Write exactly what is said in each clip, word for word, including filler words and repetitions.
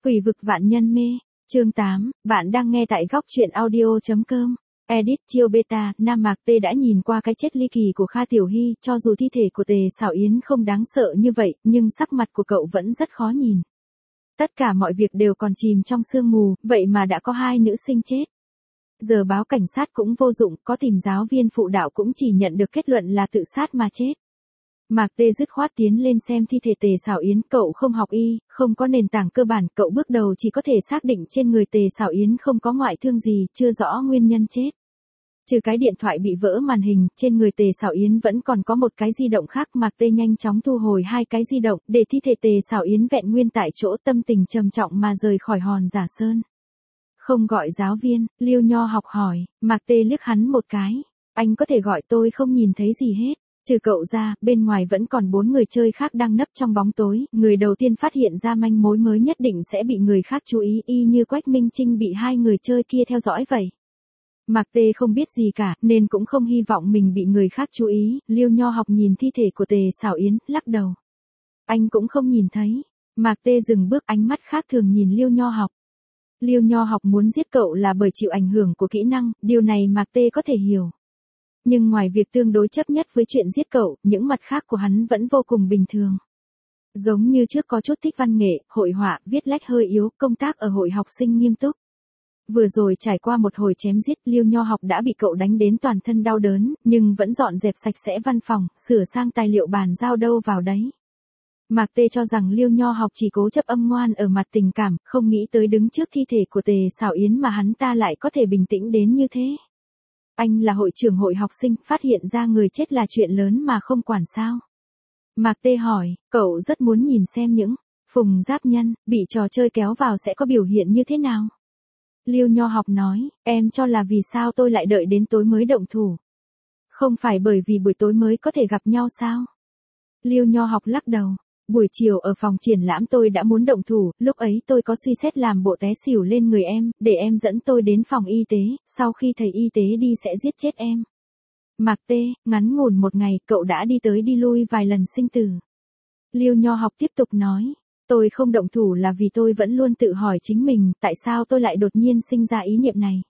Quỷ vực vạn nhân mê, chương tám, bạn đang nghe tại góc truyện audio.com. Edit chiêu beta, Nam Mạc Tê đã nhìn qua cái chết ly kỳ của Kha Tiểu Hy, cho dù thi thể của Tề Sảo Yến không đáng sợ như vậy, nhưng sắc mặt của cậu vẫn rất khó nhìn. Tất cả mọi việc đều còn chìm trong sương mù, vậy mà đã có hai nữ sinh chết. Giờ báo cảnh sát cũng vô dụng, có tìm giáo viên phụ đạo cũng chỉ nhận được kết luận là tự sát mà chết. Mạc Tê dứt khoát tiến lên xem thi thể Tề Sảo Yến, cậu không học y, không có nền tảng cơ bản, cậu bước đầu chỉ có thể xác định trên người Tề Sảo Yến không có ngoại thương gì, chưa rõ nguyên nhân chết. Trừ cái điện thoại bị vỡ màn hình, trên người Tề Sảo Yến vẫn còn có một cái di động khác. Mạc Tê nhanh chóng thu hồi hai cái di động, để thi thể Tề Sảo Yến vẹn nguyên tại chỗ, tâm tình trầm trọng mà rời khỏi hòn Giả Sơn. Không gọi giáo viên, Liêu Nho học hỏi. Mạc Tê liếc hắn một cái. Anh có thể gọi, tôi không nhìn thấy gì hết. Trừ cậu ra, bên ngoài vẫn còn bốn người chơi khác đang nấp trong bóng tối, người đầu tiên phát hiện ra manh mối mới nhất định sẽ bị người khác chú ý, y như Quách Minh Trinh bị hai người chơi kia theo dõi vậy. Mạc Tê không biết gì cả, nên cũng không hy vọng mình bị người khác chú ý. Liêu Nho học nhìn thi thể của Tề Sảo Yến, lắc đầu. Anh cũng không nhìn thấy. Mạc Tê dừng bước, ánh mắt khác thường nhìn Liêu Nho học. Liêu Nho học muốn giết cậu là bởi chịu ảnh hưởng của kỹ năng, điều này Mạc Tê có thể hiểu. Nhưng ngoài việc tương đối chấp nhất với chuyện giết cậu, những mặt khác của hắn vẫn vô cùng bình thường. Giống như trước có chút thích văn nghệ, hội họa, viết lách hơi yếu, công tác ở hội học sinh nghiêm túc. Vừa rồi trải qua một hồi chém giết, Liêu Nho học đã bị cậu đánh đến toàn thân đau đớn, nhưng vẫn dọn dẹp sạch sẽ văn phòng, sửa sang tài liệu bàn giao đâu vào đấy. Mạc Tê cho rằng Liêu Nho học chỉ cố chấp âm ngoan ở mặt tình cảm, không nghĩ tới đứng trước thi thể của Tề Sảo Yến mà hắn ta lại có thể bình tĩnh đến như thế. Anh là hội trưởng hội học sinh, phát hiện ra người chết là chuyện lớn mà không quản sao. Mạc Tê hỏi, cậu rất muốn nhìn xem những phùng giáp nhân bị trò chơi kéo vào sẽ có biểu hiện như thế nào. Liêu Nho học nói, em cho là vì sao tôi lại đợi đến tối mới động thủ. Không phải bởi vì buổi tối mới có thể gặp nhau sao? Liêu Nho học lắc đầu. Buổi chiều ở phòng triển lãm tôi đã muốn động thủ, lúc ấy tôi có suy xét làm bộ té xỉu lên người em, để em dẫn tôi đến phòng y tế, sau khi thầy y tế đi sẽ giết chết em. Mạc Tê, ngắn ngủn một ngày, cậu đã đi tới đi lui vài lần sinh tử. Liêu Nho học tiếp tục nói, tôi không động thủ là vì tôi vẫn luôn tự hỏi chính mình, tại sao tôi lại đột nhiên sinh ra ý niệm này.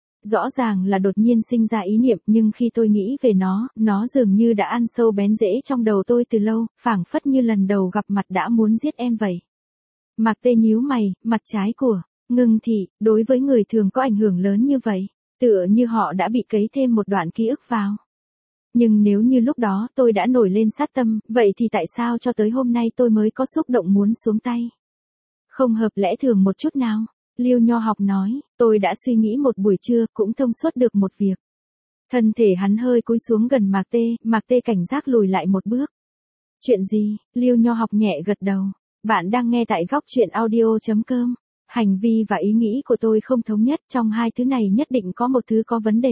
Rõ ràng là đột nhiên sinh ra ý niệm, nhưng khi tôi nghĩ về nó, nó dường như đã ăn sâu bén rễ trong đầu tôi từ lâu, phảng phất như lần đầu gặp mặt đã muốn giết em vậy. Mạc Tê nhíu mày, mặt trái của Ngưng Thị, đối với người thường có ảnh hưởng lớn như vậy, tựa như họ đã bị cấy thêm một đoạn ký ức vào. Nhưng nếu như lúc đó tôi đã nổi lên sát tâm, vậy thì tại sao cho tới hôm nay tôi mới có xúc động muốn xuống tay? Không hợp lẽ thường một chút nào. Liêu Nho học nói, tôi đã suy nghĩ một buổi trưa, cũng thông suốt được một việc. Thân thể hắn hơi cúi xuống gần Mạc Tê, Mạc Tê cảnh giác lùi lại một bước. Chuyện gì? Liêu Nho học nhẹ gật đầu. Bạn đang nghe tại góc truyện audio.com. Hành vi và ý nghĩ của tôi không thống nhất, trong hai thứ này nhất định có một thứ có vấn đề.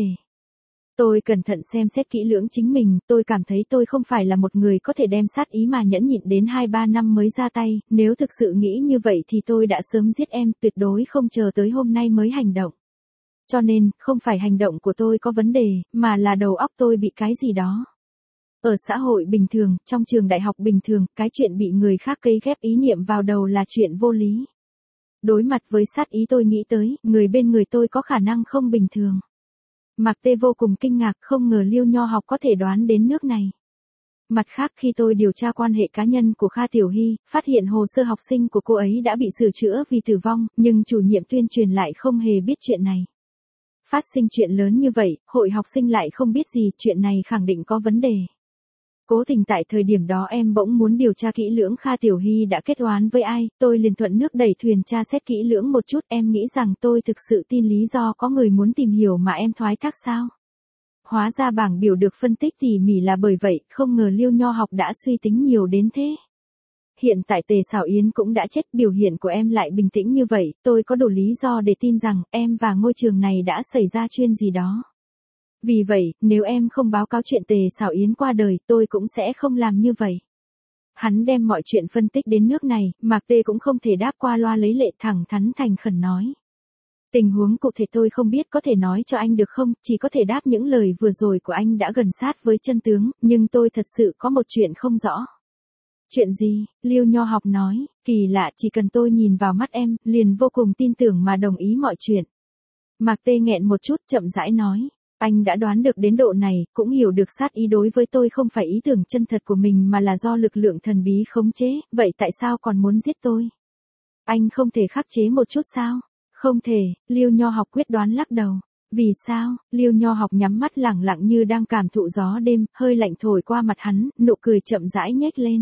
Tôi cẩn thận xem xét kỹ lưỡng chính mình, tôi cảm thấy tôi không phải là một người có thể đem sát ý mà nhẫn nhịn đến hai ba năm mới ra tay, nếu thực sự nghĩ như vậy thì tôi đã sớm giết em, tuyệt đối không chờ tới hôm nay mới hành động. Cho nên, không phải hành động của tôi có vấn đề, mà là đầu óc tôi bị cái gì đó. Ở xã hội bình thường, trong trường đại học bình thường, cái chuyện bị người khác cấy ghép ý niệm vào đầu là chuyện vô lý. Đối mặt với sát ý tôi nghĩ tới, người bên người tôi có khả năng không bình thường. Mạc Tê vô cùng kinh ngạc, không ngờ Liêu Nho học có thể đoán đến nước này. Mặt khác, khi tôi điều tra quan hệ cá nhân của Kha Tiểu Hy, phát hiện hồ sơ học sinh của cô ấy đã bị sửa chữa vì tử vong, nhưng chủ nhiệm tuyên truyền lại không hề biết chuyện này. Phát sinh chuyện lớn như vậy, hội học sinh lại không biết gì, chuyện này khẳng định có vấn đề. Cố tình tại thời điểm đó em bỗng muốn điều tra kỹ lưỡng Kha Tiểu Hy đã kết oán với ai, tôi liền thuận nước đẩy thuyền tra xét kỹ lưỡng một chút, em nghĩ rằng tôi thực sự tin lý do có người muốn tìm hiểu mà em thoái thác sao? Hóa ra bảng biểu được phân tích tỉ mỉ là bởi vậy, không ngờ Liêu Nho học đã suy tính nhiều đến thế. Hiện tại Tề Sảo Yến cũng đã chết, biểu hiện của em lại bình tĩnh như vậy, tôi có đủ lý do để tin rằng em và ngôi trường này đã xảy ra chuyện gì đó. Vì vậy, nếu em không báo cáo chuyện Tề Sảo Yến qua đời, tôi cũng sẽ không làm như vậy. Hắn đem mọi chuyện phân tích đến nước này, Mạc Tê cũng không thể đáp qua loa lấy lệ, thẳng thắn thành khẩn nói. Tình huống cụ thể tôi không biết, có thể nói cho anh được không, chỉ có thể đáp những lời vừa rồi của anh đã gần sát với chân tướng, nhưng tôi thật sự có một chuyện không rõ. Chuyện gì? Liêu Nho Học nói, kỳ lạ, chỉ cần tôi nhìn vào mắt em, liền vô cùng tin tưởng mà đồng ý mọi chuyện. Mạc Tê nghẹn một chút, chậm rãi nói, anh đã đoán được đến độ này, cũng hiểu được sát ý đối với tôi không phải ý tưởng chân thật của mình mà là do lực lượng thần bí khống chế, vậy tại sao còn muốn giết tôi? Anh không thể khắc chế một chút sao? Không thể, Liêu Nho Học quyết đoán lắc đầu. Vì sao? Liêu Nho Học nhắm mắt lẳng lặng như đang cảm thụ gió đêm, hơi lạnh thổi qua mặt hắn, nụ cười chậm rãi nhếch lên.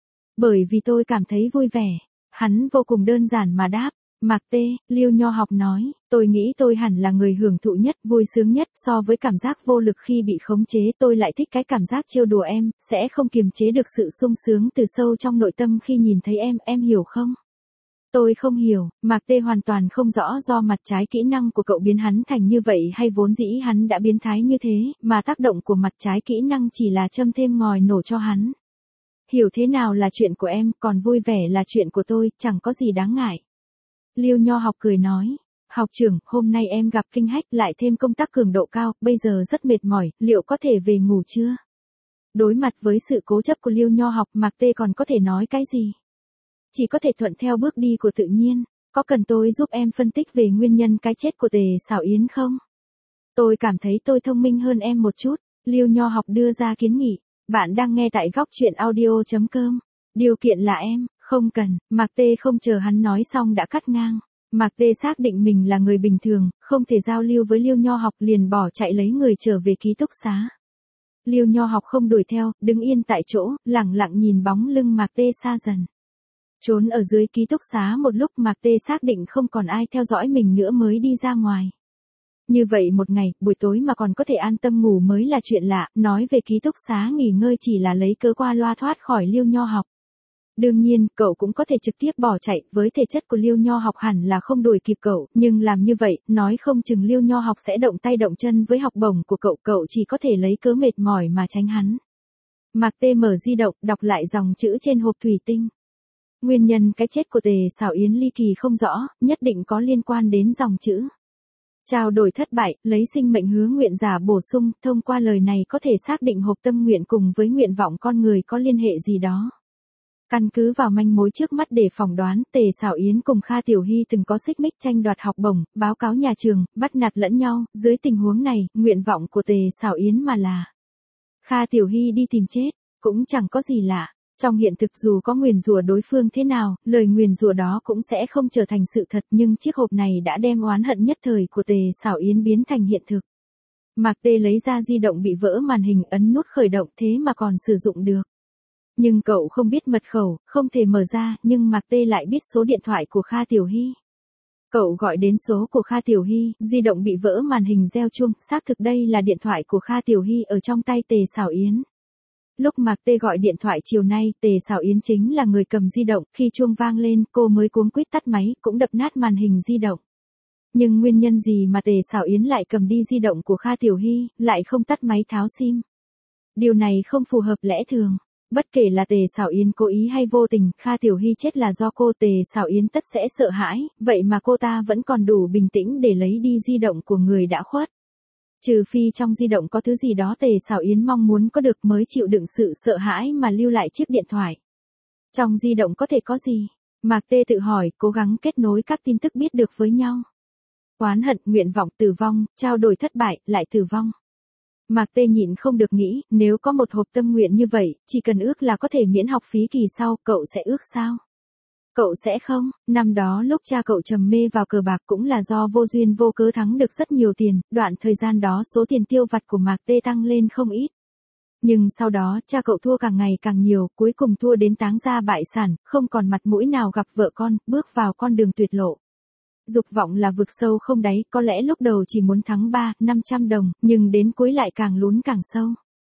Bởi vì tôi cảm thấy vui vẻ. Hắn vô cùng đơn giản mà đáp. Mạc Tê, Liêu Nho Học nói, tôi nghĩ tôi hẳn là người hưởng thụ nhất, vui sướng nhất, so với cảm giác vô lực khi bị khống chế, tôi lại thích cái cảm giác trêu đùa em, sẽ không kiềm chế được sự sung sướng từ sâu trong nội tâm khi nhìn thấy em, em hiểu không? Tôi không hiểu, Mạc Tê hoàn toàn không rõ do mặt trái kỹ năng của cậu biến hắn thành như vậy hay vốn dĩ hắn đã biến thái như thế, mà tác động của mặt trái kỹ năng chỉ là châm thêm ngòi nổ cho hắn. Hiểu thế nào là chuyện của em, còn vui vẻ là chuyện của tôi, chẳng có gì đáng ngại. Liêu Nho Học cười nói, học trưởng, hôm nay em gặp kinh hách lại thêm công tác cường độ cao, bây giờ rất mệt mỏi, liệu có thể về ngủ chưa? Đối mặt với sự cố chấp của Liêu Nho Học, Mạc Tê còn có thể nói cái gì? Chỉ có thể thuận theo bước đi của tự nhiên, có cần tôi giúp em phân tích về nguyên nhân cái chết của Tề Sảo Yến không? Tôi cảm thấy tôi thông minh hơn em một chút, Liêu Nho Học đưa ra kiến nghị, bạn đang nghe tại góc truyện audio chấm com, điều kiện là em, không cần, Mạc Tê không chờ hắn nói xong đã cắt ngang. Mạc Tê xác định mình là người bình thường, không thể giao lưu với Liêu Nho Học liền bỏ chạy lấy người trở về ký túc xá. Liêu Nho Học không đuổi theo, đứng yên tại chỗ, lặng lặng nhìn bóng lưng Mạc Tê xa dần. Trốn ở dưới ký túc xá một lúc Mạc Tê xác định không còn ai theo dõi mình nữa mới đi ra ngoài. Như vậy một ngày, buổi tối mà còn có thể an tâm ngủ mới là chuyện lạ, nói về ký túc xá nghỉ ngơi chỉ là lấy cớ qua loa thoát khỏi Liêu Nho Học. Đương nhiên, cậu cũng có thể trực tiếp bỏ chạy, với thể chất của Liêu Nho Học hẳn là không đuổi kịp cậu, nhưng làm như vậy, nói không chừng Liêu Nho Học sẽ động tay động chân với học bổng của cậu, cậu chỉ có thể lấy cớ mệt mỏi mà tránh hắn. Mạc Tê mở di động, đọc lại dòng chữ trên hộp thủy tinh. Nguyên nhân cái chết của Tề Sảo Yến ly kỳ không rõ, nhất định có liên quan đến dòng chữ. Trao đổi thất bại, lấy sinh mệnh hứa nguyện giả bổ sung, thông qua lời này có thể xác định hộp tâm nguyện cùng với nguyện vọng con người có liên hệ gì đó. Căn cứ vào manh mối trước mắt để phỏng đoán, Tề Sảo Yến cùng Kha Tiểu Hy từng có xích mích tranh đoạt học bổng, báo cáo nhà trường, bắt nạt lẫn nhau, dưới tình huống này, nguyện vọng của Tề Sảo Yến mà là Kha Tiểu Hy đi tìm chết, cũng chẳng có gì lạ. Trong hiện thực dù có nguyền rủa đối phương thế nào, lời nguyền rủa đó cũng sẽ không trở thành sự thật, nhưng chiếc hộp này đã đem oán hận nhất thời của Tề Sảo Yến biến thành hiện thực. Mạc Tê lấy ra di động bị vỡ màn hình, ấn nút khởi động thế mà còn sử dụng được. Nhưng cậu không biết mật khẩu, không thể mở ra, nhưng Mạc Tê lại biết số điện thoại của Kha Tiểu Hy. Cậu gọi đến số của Kha Tiểu Hy, di động bị vỡ màn hình reo chuông, xác thực đây là điện thoại của Kha Tiểu Hy ở trong tay Tề Sảo Yến. Lúc Mạc Tê gọi điện thoại chiều nay, Tề Sảo Yến chính là người cầm di động, khi chuông vang lên, cô mới cuống quýt tắt máy, cũng đập nát màn hình di động. Nhưng nguyên nhân gì mà Tề Sảo Yến lại cầm đi di động của Kha Tiểu Hy, lại không tắt máy tháo sim? Điều này không phù hợp lẽ thường. Bất kể là Tề Sảo Yến cố ý hay vô tình, Kha Tiểu Hy chết là do cô, Tề Sảo Yến tất sẽ sợ hãi, vậy mà cô ta vẫn còn đủ bình tĩnh để lấy đi di động của người đã khuất. Trừ phi trong di động có thứ gì đó Tề Sảo Yến mong muốn có được mới chịu đựng sự sợ hãi mà lưu lại chiếc điện thoại. Trong di động có thể có gì? Mạc Tê tự hỏi, cố gắng kết nối các tin tức biết được với nhau. Oán hận, nguyện vọng, tử vong, trao đổi thất bại, lại tử vong. Mạc Tê nhịn không được nghĩ, nếu có một hộp tâm nguyện như vậy, chỉ cần ước là có thể miễn học phí kỳ sau, cậu sẽ ước sao? Cậu sẽ không, năm đó lúc cha cậu trầm mê vào cờ bạc cũng là do vô duyên vô cớ thắng được rất nhiều tiền, đoạn thời gian đó số tiền tiêu vặt của Mạc Tê tăng lên không ít. Nhưng sau đó, cha cậu thua càng ngày càng nhiều, cuối cùng thua đến táng gia bại sản, không còn mặt mũi nào gặp vợ con, bước vào con đường tuyệt lộ. Dục vọng là vực sâu không đáy, có lẽ lúc đầu chỉ muốn thắng ba, năm trăm đồng, nhưng đến cuối lại càng lún càng sâu.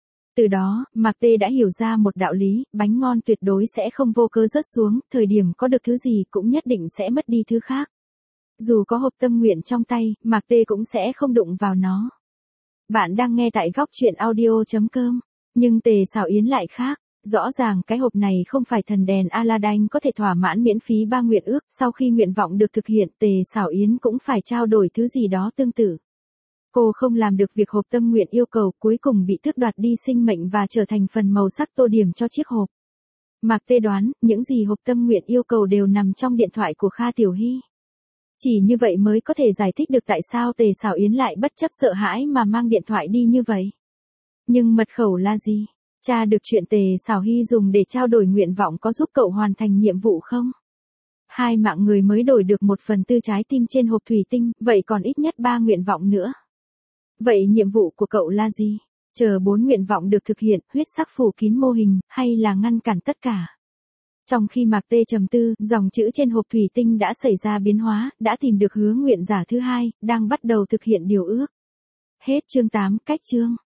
Từ đó, Mạc Tê đã hiểu ra một đạo lý, bánh ngon tuyệt đối sẽ không vô cớ rớt xuống, thời điểm có được thứ gì cũng nhất định sẽ mất đi thứ khác. Dù có hộp tâm nguyện trong tay, Mạc Tê cũng sẽ không đụng vào nó. Bạn đang nghe tại góc truyện audio chấm com, nhưng Tề Sảo Yến lại khác. Rõ ràng cái hộp này không phải thần đèn Aladdin có thể thỏa mãn miễn phí ba nguyện ước, sau khi nguyện vọng được thực hiện, Tề Sảo Yến cũng phải trao đổi thứ gì đó tương tự. Cô không làm được việc hộp tâm nguyện yêu cầu, cuối cùng bị tước đoạt đi sinh mệnh và trở thành phần màu sắc tô điểm cho chiếc hộp. Mạc Tê đoán, những gì hộp tâm nguyện yêu cầu đều nằm trong điện thoại của Kha Tiểu Hy. Chỉ như vậy mới có thể giải thích được tại sao Tề Sảo Yến lại bất chấp sợ hãi mà mang điện thoại đi như vậy. Nhưng mật khẩu là gì? Tra được chuyện Tề Sảo Hy dùng để trao đổi nguyện vọng có giúp cậu hoàn thành nhiệm vụ không? Hai mạng người mới đổi được một phần tư trái tim trên hộp thủy tinh, vậy còn ít nhất ba nguyện vọng nữa. Vậy nhiệm vụ của cậu là gì? Chờ bốn nguyện vọng được thực hiện, huyết sắc phủ kín mô hình, hay là ngăn cản tất cả? Trong khi Mạc Tê trầm tư, dòng chữ trên hộp thủy tinh đã xảy ra biến hóa, đã tìm được hứa nguyện giả thứ hai, đang bắt đầu thực hiện điều ước. Hết chương tám, cách chương.